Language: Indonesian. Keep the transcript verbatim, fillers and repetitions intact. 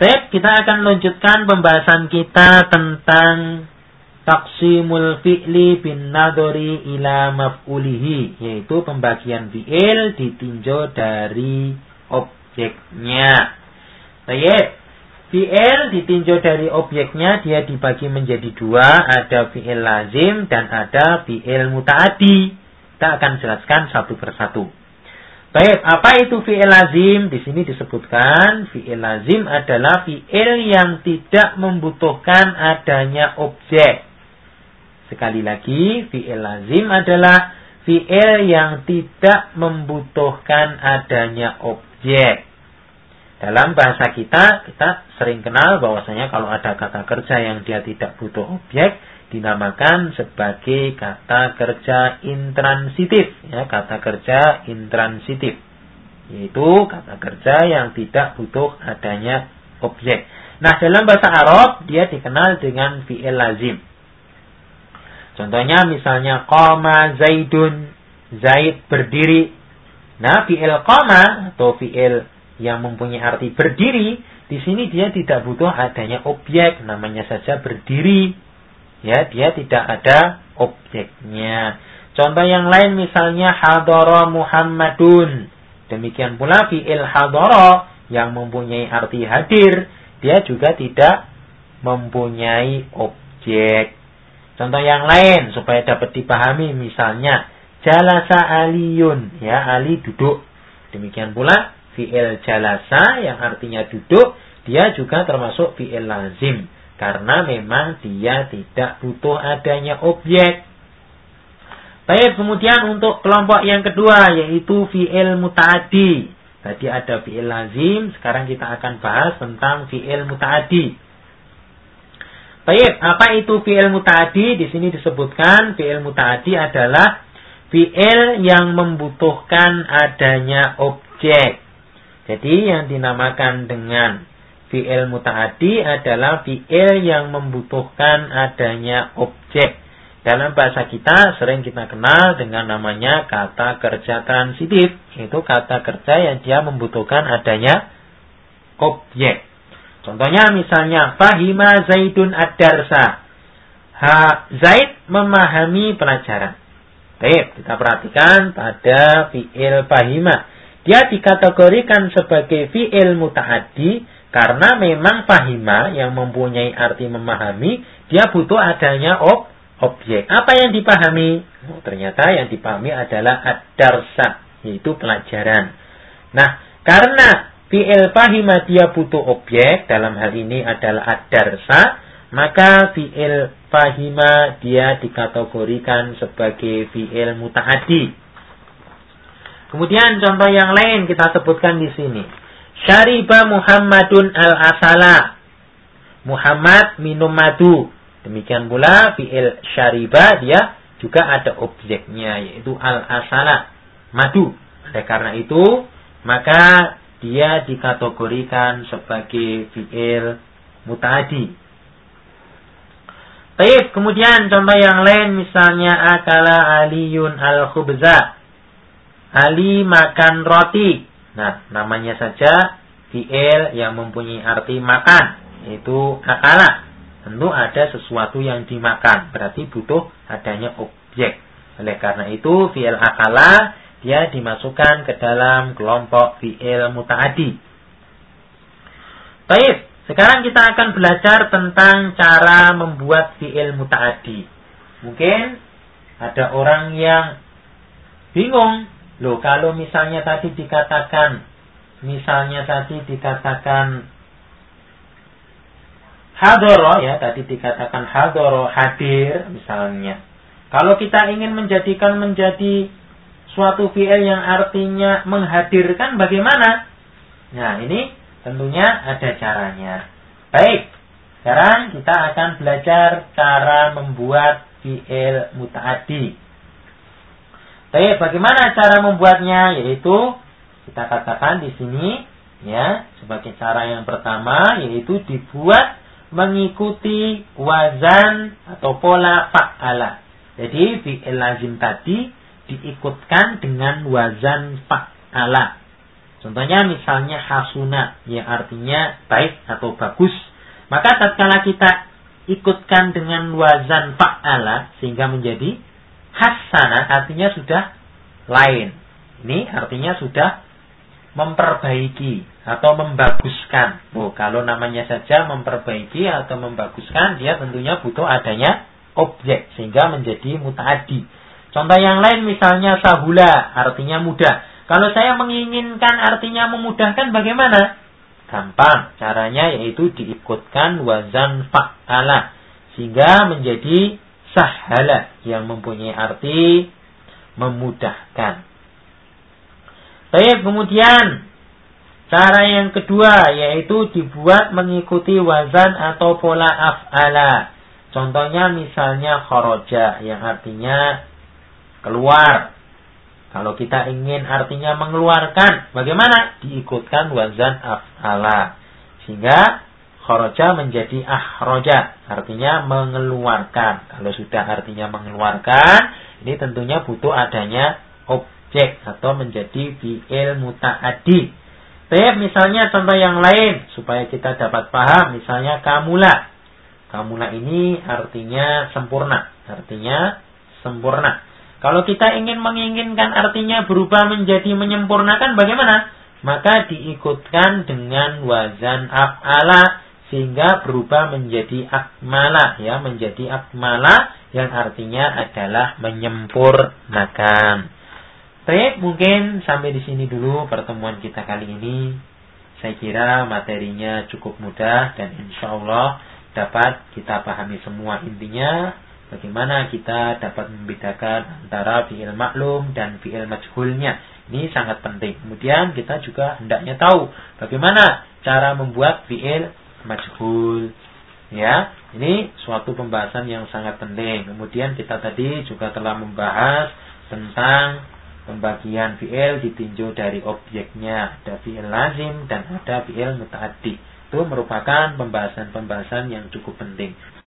Baik, kita akan lanjutkan pembahasan kita tentang taqsimul fi'li bin nadhari ila maf'ulihi, yaitu pembagian fi'il ditinjau dari objeknya. Baik, fi'il ditinjau dari objeknya dia dibagi menjadi dua, ada fi'il lazim dan ada fi'il muta'addi. Kita akan jelaskan satu persatu. Baik, apa itu fi'il lazim? Di sini disebutkan fi'il lazim adalah fi'il yang tidak membutuhkan adanya objek. Sekali lagi, fi'il lazim adalah fi'il yang tidak membutuhkan adanya objek. Dalam bahasa kita, kita sering kenal bahwasanya kalau ada kata kerja yang dia tidak butuh objek, dinamakan sebagai kata kerja intransitif. Ya, kata kerja intransitif. Yaitu kata kerja yang tidak butuh adanya objek. Nah, dalam bahasa Arab, dia dikenal dengan fi'il lazim. Contohnya misalnya qama Zaidun, Zaid berdiri. Nah, fi'il qama atau fi'il yang mempunyai arti berdiri, di sini dia tidak butuh adanya objek, namanya saja berdiri. Ya, dia tidak ada objeknya. Contoh yang lain misalnya hadara Muhammadun. Demikian pula fi'il hadara yang mempunyai arti hadir, dia juga tidak mempunyai objek. Contoh yang lain supaya dapat dipahami misalnya jalasa aliyun, ya, Ali duduk. Demikian pula fi'il jalasa yang artinya duduk, dia juga termasuk fi'il lazim karena memang dia tidak butuh adanya objek. Baik, kemudian untuk kelompok yang kedua yaitu fi'il muta'addi. Tadi ada fi'il lazim, sekarang kita akan bahas tentang fi'il muta'addi. Baik, apa itu fi'il muta'addi? Di sini disebutkan fi'il muta'addi adalah fi'il yang membutuhkan adanya objek. Jadi yang dinamakan dengan fi'il muta'addi adalah fi'il yang membutuhkan adanya objek. Dalam bahasa kita sering kita kenal dengan namanya kata kerja transitif. Itu kata kerja yang dia membutuhkan adanya objek. Contohnya misalnya fahima Zaidun ad-darsa. Ha, Zaid memahami pelajaran. Baik, kita perhatikan pada fi'il fahima. Dia dikategorikan sebagai fi'il muta'addi karena memang fahima yang mempunyai arti memahami, dia butuh adanya ob, objek. Apa yang dipahami? Oh, ternyata yang dipahami adalah ad-darsa, yaitu pelajaran. Nah, karena fi'il fahima dia butuh objek, dalam hal ini adalah ad-darsa, maka fi'il fahima dia dikategorikan sebagai fi'il muta'addi. Kemudian contoh yang lain kita sebutkan di sini. Syariba Muhammadun al-asala. Muhammad minum madu. Demikian pula fi'il syariba dia juga ada objeknya yaitu al-asala, madu. Oleh karena itu, maka dia dikategorikan sebagai fi'il muta'addi. Baik, kemudian contoh yang lain misalnya akala aliyun al-khubza. Ali makan roti. Nah, namanya saja fi'il yang mempunyai arti makan, yaitu akala. Tentu ada sesuatu yang dimakan, berarti butuh adanya objek. Oleh karena itu, fi'il akala dia dimasukkan ke dalam kelompok fi'il muta'addi. Baik, sekarang kita akan belajar tentang cara membuat fi'il muta'addi. Mungkin ada orang yang bingung. Loh, kalau misalnya tadi dikatakan, misalnya tadi dikatakan hadoro, ya, tadi dikatakan hadoro, hadir, misalnya. Kalau kita ingin menjadikan menjadi suatu fi'il yang artinya menghadirkan, bagaimana? Nah, ini tentunya ada caranya. Baik, sekarang kita akan belajar cara membuat fi'il muta'addi. Baik, bagaimana cara membuatnya? Yaitu kita katakan di sini, ya, sebagai cara yang pertama yaitu dibuat mengikuti wazan atau pola fa'ala. Jadi fi'il lazim tadi diikutkan dengan wazan fa'ala. Contohnya misalnya hasuna, yang artinya baik atau bagus. Maka tatkala kita ikutkan dengan wazan fa'ala sehingga menjadi hasana, artinya sudah lain. Ini artinya sudah memperbaiki atau membaguskan. Oh, kalau namanya saja memperbaiki atau membaguskan, dia tentunya butuh adanya objek sehingga menjadi muta'addi. Contoh yang lain misalnya sahula, artinya mudah. Kalau saya menginginkan artinya memudahkan, bagaimana? Gampang. Caranya yaitu diikutkan wazan fa'ala sehingga menjadi sahala yang mempunyai arti memudahkan. Baik, kemudian cara yang kedua yaitu dibuat mengikuti wazan atau pola af'ala. Contohnya misalnya kharaja yang artinya keluar. Kalau kita ingin artinya mengeluarkan, bagaimana? Diikutkan wazan af'ala. Sehingga kharaja menjadi akhraja, artinya mengeluarkan. Kalau sudah artinya mengeluarkan, ini tentunya butuh adanya objek atau menjadi fi'il muta'addi. Baik, misalnya contoh yang lain supaya kita dapat paham, misalnya kamula. Kamula ini artinya sempurna, artinya sempurna. Kalau kita ingin menginginkan artinya berubah menjadi menyempurnakan, bagaimana? Maka diikutkan dengan wazan af'ala sehingga berubah menjadi akmala, ya, menjadi akmala yang artinya adalah menyempurnakan. Baik, mungkin sampai di sini dulu pertemuan kita kali ini. Saya kira materinya cukup mudah dan insya Allah dapat kita pahami semua intinya. Bagaimana kita dapat membedakan antara fi'il maklum dan fi'il majhulnya. Ini sangat penting. Kemudian kita juga hendaknya tahu bagaimana cara membuat fi'il majhul. Ya, ini suatu pembahasan yang sangat penting. Kemudian kita tadi juga telah membahas tentang pembagian fi'il ditinjau dari objeknya. Ada fi'il lazim dan ada fi'il muta'addi. Itu merupakan pembahasan-pembahasan yang cukup penting.